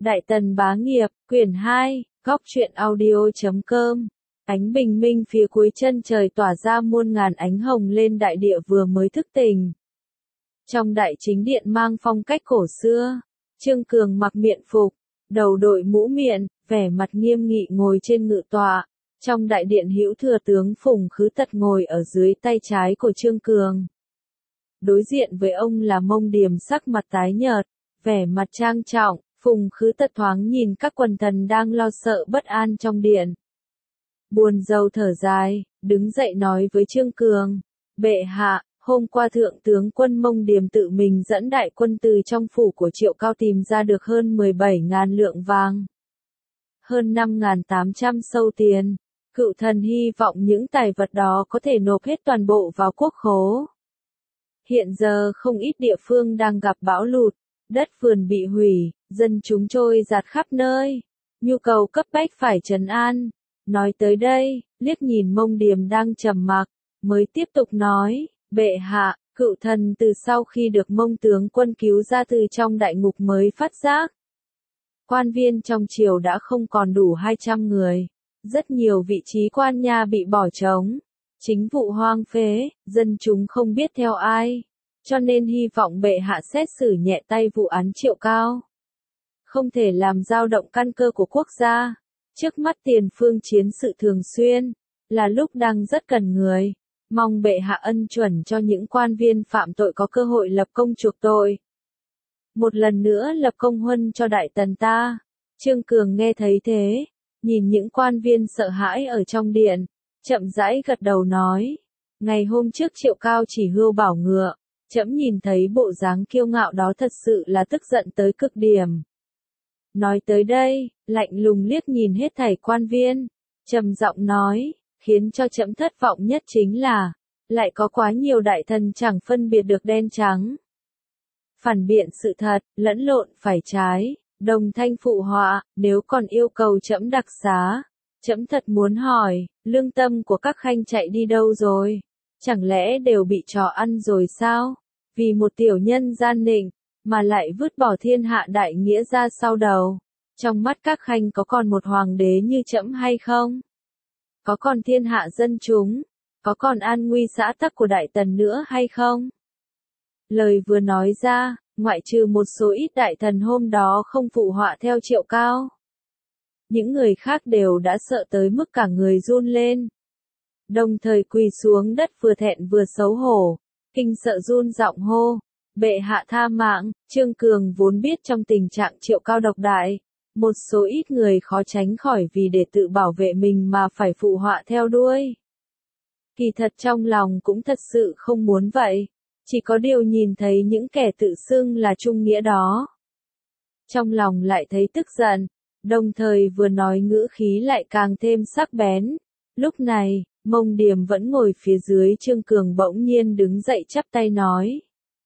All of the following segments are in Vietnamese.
Đại Tần Bá Nghiệp, quyển 2, góc truyện audio.com. Ánh bình minh phía cuối chân trời tỏa ra muôn ngàn ánh hồng lên đại địa vừa mới thức tỉnh. Trong đại chính điện mang phong cách cổ xưa, Trương Cường mặc miện phục, đầu đội mũ miện, vẻ mặt nghiêm nghị ngồi trên ngự tọa. Trong đại điện hữu thừa tướng Phùng Khứ Tật ngồi ở dưới tay trái của Trương Cường. Đối diện với ông là Mông Điềm sắc mặt tái nhợt, vẻ mặt trang trọng. Phùng Khứ Tật thoáng nhìn các quần thần đang lo sợ bất an trong điện. Buồn rầu thở dài, đứng dậy nói với Trương Cường, bệ hạ, hôm qua thượng tướng quân Mông Điềm tự mình dẫn đại quân từ trong phủ của Triệu Cao tìm ra được hơn 17.000 lượng vàng, hơn 5.800 sâu tiền. Cựu thần hy vọng những tài vật đó có thể nộp hết toàn bộ vào quốc khố. Hiện giờ không ít địa phương đang gặp bão lụt, đất vườn bị hủy, dân chúng trôi dạt khắp nơi, nhu cầu cấp bách phải trấn an. Nói tới đây, liếc nhìn Mông Điềm đang trầm mặc, mới tiếp tục nói, bệ hạ, cựu thần từ sau khi được Mông tướng quân cứu ra từ trong đại ngục mới phát giác. Quan viên trong triều đã không còn đủ 200 người, rất nhiều vị trí quan nha bị bỏ trống, chính vụ hoang phế, dân chúng không biết theo ai. Cho nên hy vọng bệ hạ xét xử nhẹ tay vụ án Triệu Cao. Không thể làm dao động căn cơ của quốc gia. Trước mắt tiền phương chiến sự thường xuyên, là lúc đang rất cần người. Mong bệ hạ ân chuẩn cho những quan viên phạm tội có cơ hội lập công chuộc tội. Một lần nữa lập công huân cho đại tần ta. Trương Cường nghe thấy thế, nhìn những quan viên sợ hãi ở trong điện, chậm rãi gật đầu nói. Ngày hôm trước Triệu Cao chỉ hươu bảo ngựa. Trẫm nhìn thấy bộ dáng kiêu ngạo đó thật sự là tức giận tới cực điểm. Nói tới đây, lạnh lùng liếc nhìn hết thảy quan viên, trầm giọng nói, khiến cho trẫm thất vọng nhất chính là, lại có quá nhiều đại thần chẳng phân biệt được đen trắng. Phản biện sự thật, lẫn lộn phải trái, đồng thanh phụ họa, nếu còn yêu cầu trẫm đặc xá, trẫm thật muốn hỏi, lương tâm của các khanh chạy đi đâu rồi? Chẳng lẽ đều bị trò ăn rồi sao? Vì một tiểu nhân gian nịnh, mà lại vứt bỏ thiên hạ đại nghĩa ra sau đầu. Trong mắt các khanh có còn một hoàng đế như trẫm hay không? Có còn thiên hạ dân chúng? Có còn an nguy xã tắc của đại tần nữa hay không? Lời vừa nói ra, ngoại trừ một số ít đại thần hôm đó không phụ họa theo Triệu Cao. Những người khác đều đã sợ tới mức cả người run lên. Đồng thời quỳ xuống đất vừa thẹn vừa xấu hổ, kinh sợ run giọng hô, bệ hạ tha mạng. Trương Cường vốn biết trong tình trạng Triệu Cao độc đại, một số ít người khó tránh khỏi vì để tự bảo vệ mình mà phải phụ họa theo đuôi. Kỳ thật trong lòng cũng thật sự không muốn vậy, chỉ có điều nhìn thấy những kẻ tự xưng là trung nghĩa đó. Trong lòng lại thấy tức giận, đồng thời vừa nói ngữ khí lại càng thêm sắc bén. Lúc này, Mông Điềm vẫn ngồi phía dưới Trương Cường bỗng nhiên đứng dậy chắp tay nói.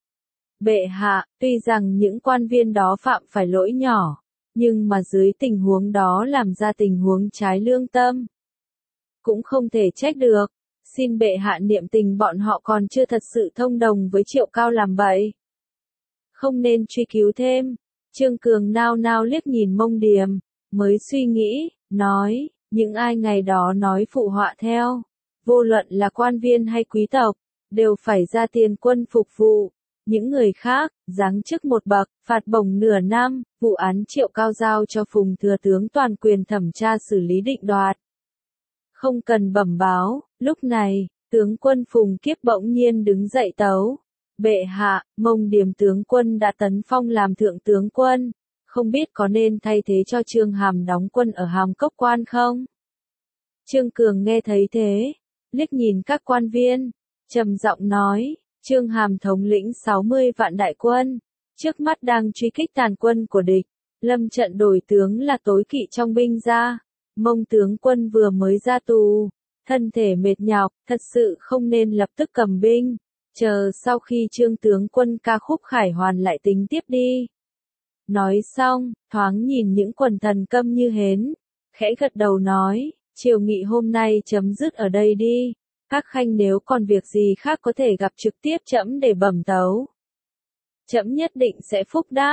Bệ hạ, tuy rằng những quan viên đó phạm phải lỗi nhỏ, nhưng mà dưới tình huống đó làm ra tình huống trái lương tâm. Cũng không thể trách được, xin bệ hạ niệm tình bọn họ còn chưa thật sự thông đồng với Triệu Cao làm bậy. Không nên truy cứu thêm. Trương Cường nao nao liếc nhìn Mông Điềm, mới suy nghĩ, nói. Những ai ngày đó nói phụ họa theo, vô luận là quan viên hay quý tộc, đều phải ra tiền quân phục vụ. Những người khác, giáng chức một bậc, phạt bổng nửa năm, vụ án Triệu Cao giao cho Phùng thừa tướng toàn quyền thẩm tra xử lý định đoạt. Không cần bẩm báo, lúc này, tướng quân Phùng Kiếp bỗng nhiên đứng dậy tấu. Bệ hạ, Mông Điềm tướng quân đã tấn phong làm thượng tướng quân. Không biết có nên thay thế cho Trương Hàm đóng quân ở Hàm Cốc Quan không? Trương Cường nghe thấy thế, liếc nhìn các quan viên, trầm giọng nói, Trương Hàm thống lĩnh 60 vạn đại quân, trước mắt đang truy kích tàn quân của địch, lâm trận đổi tướng là tối kỵ trong binh gia. Mông tướng quân vừa mới ra tù, thân thể mệt nhọc, thật sự không nên lập tức cầm binh, chờ sau khi Trương tướng quân ca khúc khải hoàn lại tính tiếp đi. Nói xong, thoáng nhìn những quần thần câm như hến, khẽ gật đầu nói, triều nghị hôm nay chấm dứt ở đây đi, các khanh nếu còn việc gì khác có thể gặp trực tiếp trẫm để bẩm tấu. Trẫm nhất định sẽ phúc đáp.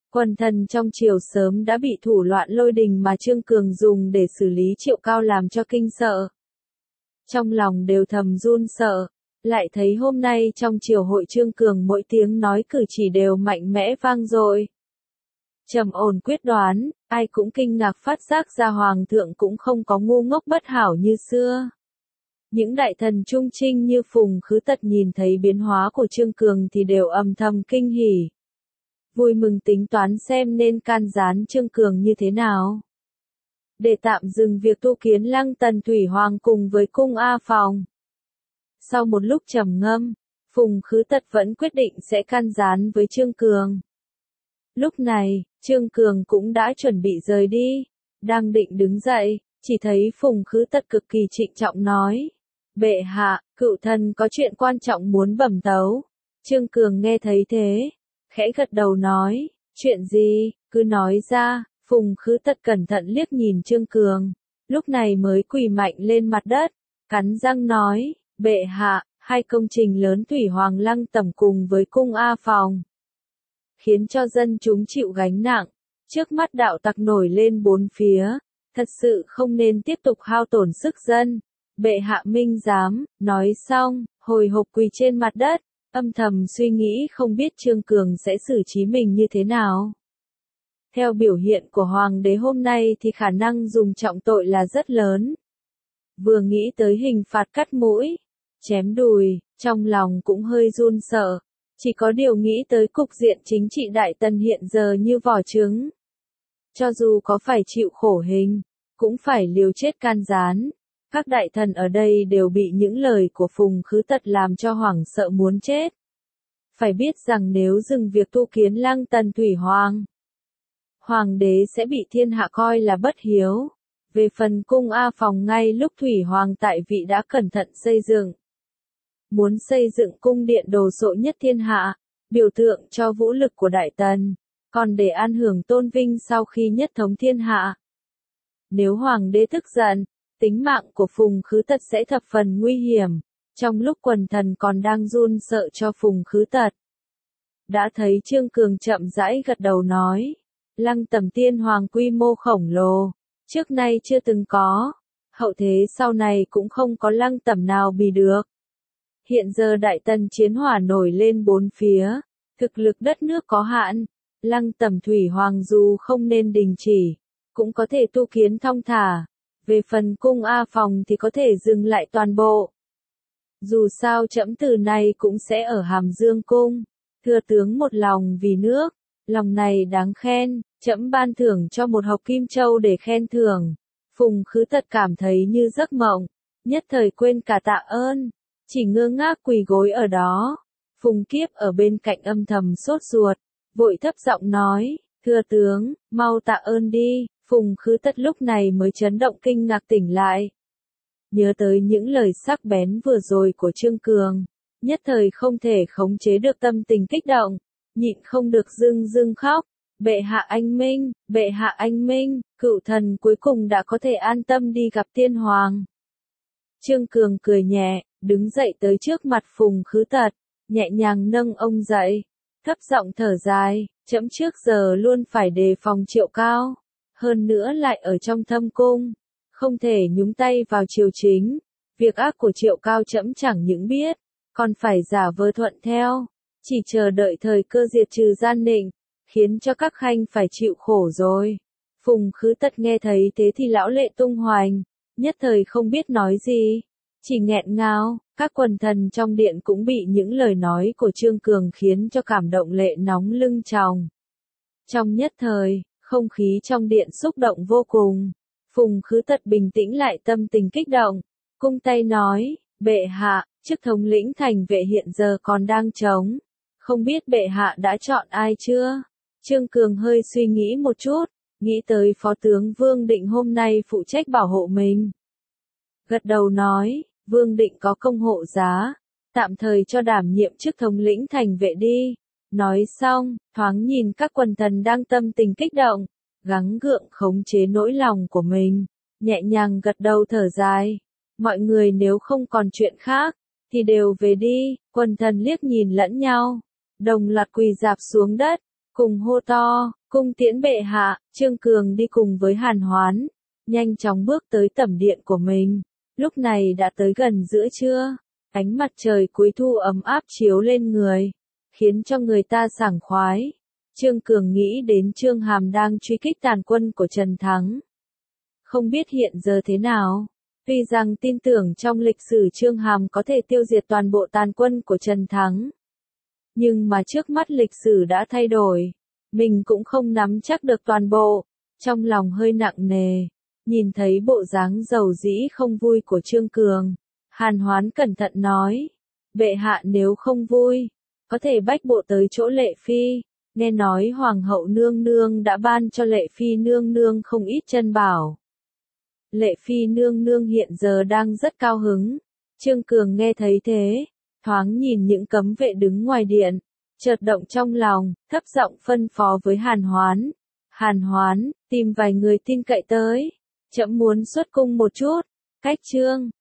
Quần thần trong triều sớm đã bị thủ loạn lôi đình mà Trương Cường dùng để xử lý Triệu Cao làm cho kinh sợ. Trong lòng đều thầm run sợ, lại thấy hôm nay trong triều hội Trương Cường mỗi tiếng nói cử chỉ đều mạnh mẽ vang dội. Trầm ổn quyết đoán, ai cũng kinh ngạc phát giác ra hoàng thượng cũng không có ngu ngốc bất hảo như xưa. Những đại thần trung trinh như Phùng Khứ Tật nhìn thấy biến hóa của Trương Cường thì đều âm thầm kinh hỉ. Vui mừng tính toán xem nên can gián Trương Cường như thế nào. Để tạm dừng việc tu kiến Lăng Tần Thủy Hoàng cùng với cung A Phòng. Sau một lúc trầm ngâm, Phùng Khứ Tật vẫn quyết định sẽ can gián với Trương Cường. Lúc này, Trương Cường cũng đã chuẩn bị rời đi, đang định đứng dậy, chỉ thấy Phùng Khứ Tật cực kỳ trịnh trọng nói. Bệ hạ, cựu thần có chuyện quan trọng muốn bẩm tấu. Trương Cường nghe thấy thế, khẽ gật đầu nói, chuyện gì, cứ nói ra. Phùng Khứ Tật cẩn thận liếc nhìn Trương Cường, lúc này mới quỳ mạnh lên mặt đất, cắn răng nói, bệ hạ, hai công trình lớn Thủy Hoàng Lăng Tẩm cùng với cung A Phòng, khiến cho dân chúng chịu gánh nặng, trước mắt đạo tặc nổi lên bốn phía, thật sự không nên tiếp tục hao tổn sức dân. Bệ hạ minh giám, nói xong, hồi hộp quỳ trên mặt đất, âm thầm suy nghĩ không biết Trương Cường sẽ xử trí mình như thế nào. Theo biểu hiện của hoàng đế hôm nay thì khả năng dùng trọng tội là rất lớn. Vừa nghĩ tới hình phạt cắt mũi, chém đùi, trong lòng cũng hơi run sợ. Chỉ có điều nghĩ tới cục diện chính trị Đại Tần hiện giờ như vỏ trứng. Cho dù có phải chịu khổ hình, cũng phải liều chết can gián. Các đại thần ở đây đều bị những lời của Phùng Khứ Tật làm cho hoảng sợ muốn chết. Phải biết rằng nếu dừng việc tu kiến Lăng Tần Thủy Hoàng đế sẽ bị thiên hạ coi là bất hiếu. Về phần cung A Phòng ngay lúc Thủy Hoàng tại vị đã cẩn thận xây dựng. Muốn xây dựng cung điện đồ sộ nhất thiên hạ, biểu tượng cho vũ lực của Đại Tần, còn để an hưởng tôn vinh sau khi nhất thống thiên hạ. Nếu Hoàng đế tức giận, tính mạng của Phùng Khứ Tật sẽ thập phần nguy hiểm. Trong lúc quần thần còn đang run sợ cho Phùng Khứ Tật, đã thấy Trương Cường chậm rãi gật đầu nói. Lăng Tẩm Tiên Hoàng quy mô khổng lồ, trước nay chưa từng có, hậu thế sau này cũng không có Lăng Tẩm nào bì được. Hiện giờ Đại Tần chiến hỏa nổi lên bốn phía, thực lực đất nước có hạn, Lăng Tẩm Thủy Hoàng dù không nên đình chỉ, cũng có thể tu kiến thong thả, về phần cung A Phòng thì có thể dừng lại toàn bộ. Dù sao trẫm từ này cũng sẽ ở Hàm Dương Cung, thừa tướng một lòng vì nước. Lòng này đáng khen, trẫm ban thưởng cho một hộc kim châu để khen thưởng. Phùng Khứ Tật cảm thấy như giấc mộng, nhất thời quên cả tạ ơn, chỉ ngơ ngác quỳ gối ở đó. Phùng Kiếp ở bên cạnh âm thầm sốt ruột, vội thấp giọng nói, thưa tướng, mau tạ ơn đi. Phùng Khứ Tật lúc này mới chấn động kinh ngạc tỉnh lại. Nhớ tới những lời sắc bén vừa rồi của Trương Cường, nhất thời không thể khống chế được tâm tình kích động. Nhịn không được rưng rưng khóc, bệ hạ anh minh, bệ hạ anh minh, cựu thần cuối cùng đã có thể an tâm đi gặp tiên hoàng. Trương Cường cười nhẹ, đứng dậy tới trước mặt Phùng Khứ Tật, nhẹ nhàng nâng ông dậy, thấp giọng thở dài, trẫm trước giờ luôn phải đề phòng Triệu Cao, hơn nữa lại ở trong thâm cung, không thể nhúng tay vào triều chính, việc ác của Triệu Cao trẫm chẳng những biết, còn phải giả vờ thuận theo. Chỉ chờ đợi thời cơ diệt trừ gian nịnh, khiến cho các khanh phải chịu khổ rồi. Phùng Khứ Tật nghe thấy thế thì lão lệ tung hoành, nhất thời không biết nói gì, chỉ nghẹn ngào. Các quần thần trong điện cũng bị những lời nói của Trương Cường khiến cho cảm động lệ nóng lưng tròng. Trong nhất thời, không khí trong điện xúc động vô cùng. Phùng Khứ Tật bình tĩnh lại tâm tình kích động, cung tay nói, bệ hạ, chức thống lĩnh thành vệ hiện giờ còn đang trống. Không biết bệ hạ đã chọn ai chưa? Trương Cường hơi suy nghĩ một chút, nghĩ tới phó tướng Vương Định hôm nay phụ trách bảo hộ mình. Gật đầu nói, Vương Định có công hộ giá, tạm thời cho đảm nhiệm chức thống lĩnh thành vệ đi. Nói xong, thoáng nhìn các quần thần đang tâm tình kích động, gắng gượng khống chế nỗi lòng của mình, nhẹ nhàng gật đầu thở dài. Mọi người nếu không còn chuyện khác, thì đều về đi. Quần thần liếc nhìn lẫn nhau, đồng loạt quỳ rạp xuống đất, cùng hô to, Cung tiễn bệ hạ, Trương Cường đi cùng với Hàn Hoán, nhanh chóng bước tới tẩm điện của mình. Lúc này đã tới gần giữa trưa, ánh mặt trời cuối thu ấm áp chiếu lên người, khiến cho người ta sảng khoái. Trương Cường nghĩ đến Trương Hàm đang truy kích tàn quân của Trần Thắng. Không biết hiện giờ thế nào, tuy rằng tin tưởng trong lịch sử Trương Hàm có thể tiêu diệt toàn bộ tàn quân của Trần Thắng. Nhưng mà trước mắt lịch sử đã thay đổi, mình cũng không nắm chắc được toàn bộ, trong lòng hơi nặng nề. Nhìn thấy bộ dáng dầu dĩ không vui của Trương Cường, Hàn Hoán cẩn thận nói, bệ hạ nếu không vui, có thể bách bộ tới chỗ Lệ Phi, nghe nói Hoàng hậu nương nương đã ban cho Lệ Phi nương nương không ít chân bảo. Lệ Phi nương nương hiện giờ đang rất cao hứng. Trương Cường nghe thấy thế, thoáng nhìn những cấm vệ đứng ngoài điện, chợt động trong lòng, thấp giọng phân phó với Hàn Hoán. Hàn Hoán, tìm vài người tin cậy tới, trẫm muốn xuất cung một chút. Cách Trương